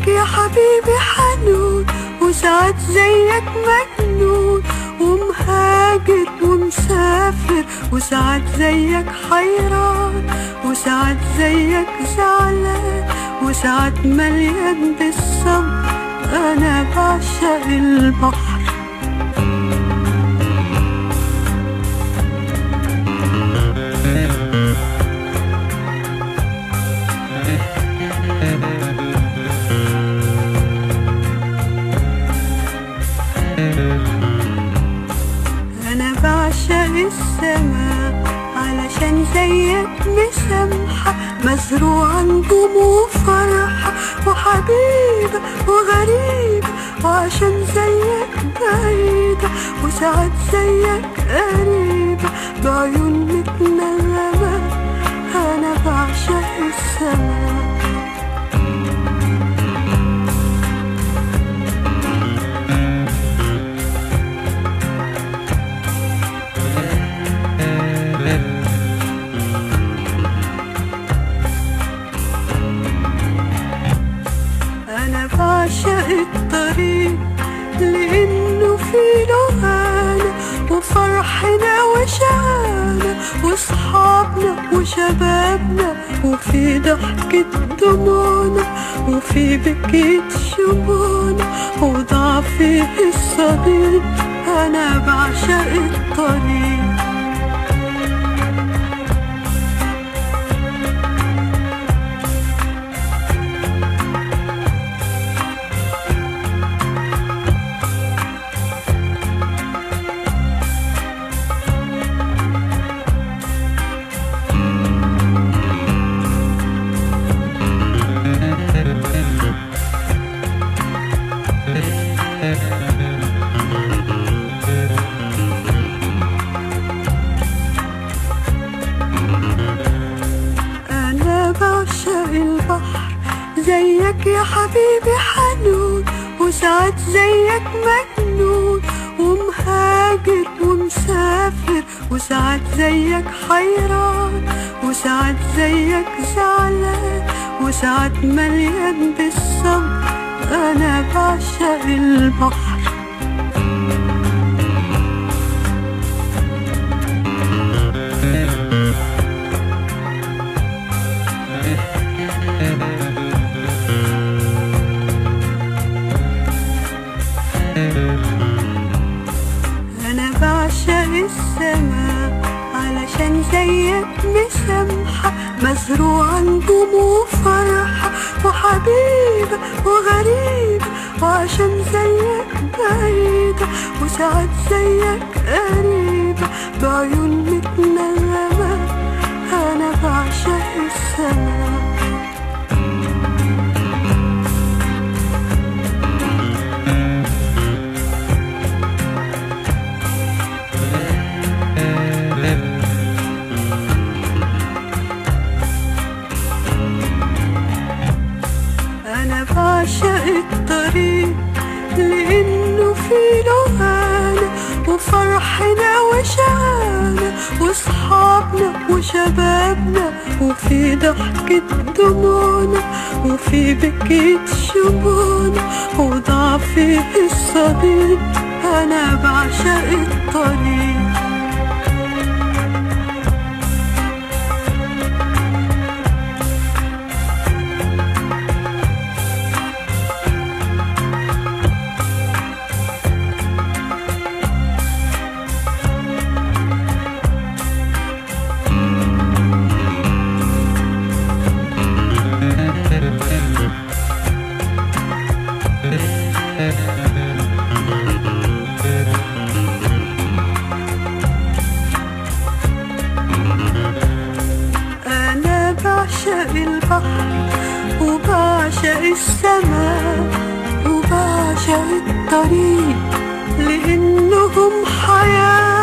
يا حبيبي حنون، وساعات زيك مجنون ومهاجر ومسافر، وساعات زيك حيران، وساعات زيك زعلان، وساعات مليان بالصبر. أنا بعشق البحر. أنا بعشق السماء علشان زيك مسامحة، مزروعة نجوم وفرحة وحبيبة وغريبة، وعشان زيك بعيدة وساعات زيك قريبة بعيون متنغمة. أنا بعشق السماء. أنا بعشق الطريق لأنه فيه لهانا وفرحنا وشقانا وصحابنا وشبابنا، وفي ضحكة دموعنا وفي بكية شموعنا وضعفي الصديق. أنا بعشق الطريق. أنا بعشق البحر زيك يا حبيبي حنون، وساعات زيك مجنون ومهاجر ومسافر، وساعات زيك حيران، وساعات زيك زعلان، وساعات مليان بالصبر. أنا بعشق البحر. أنا بعشق السماء علشان زيك مسامحة، مزروعة نجوم وفرحة وحبيبة وغريبة، وعشان زيك بعيدة وساعات زيك قريبة بعيون متنغمة. أنا بعشق السماء. أنا بعشق الطريق لأنه فيه لهانا وفرحنا وشقانا وصحابنا وشبابنا، وفي ضحكة دموعنا وفي بكية شموعنا وضعفي الصديق. أنا بعشق الطريق. أنا بعشق البحر وبعشق السماء وبعشق الطريق، لأنهم حياة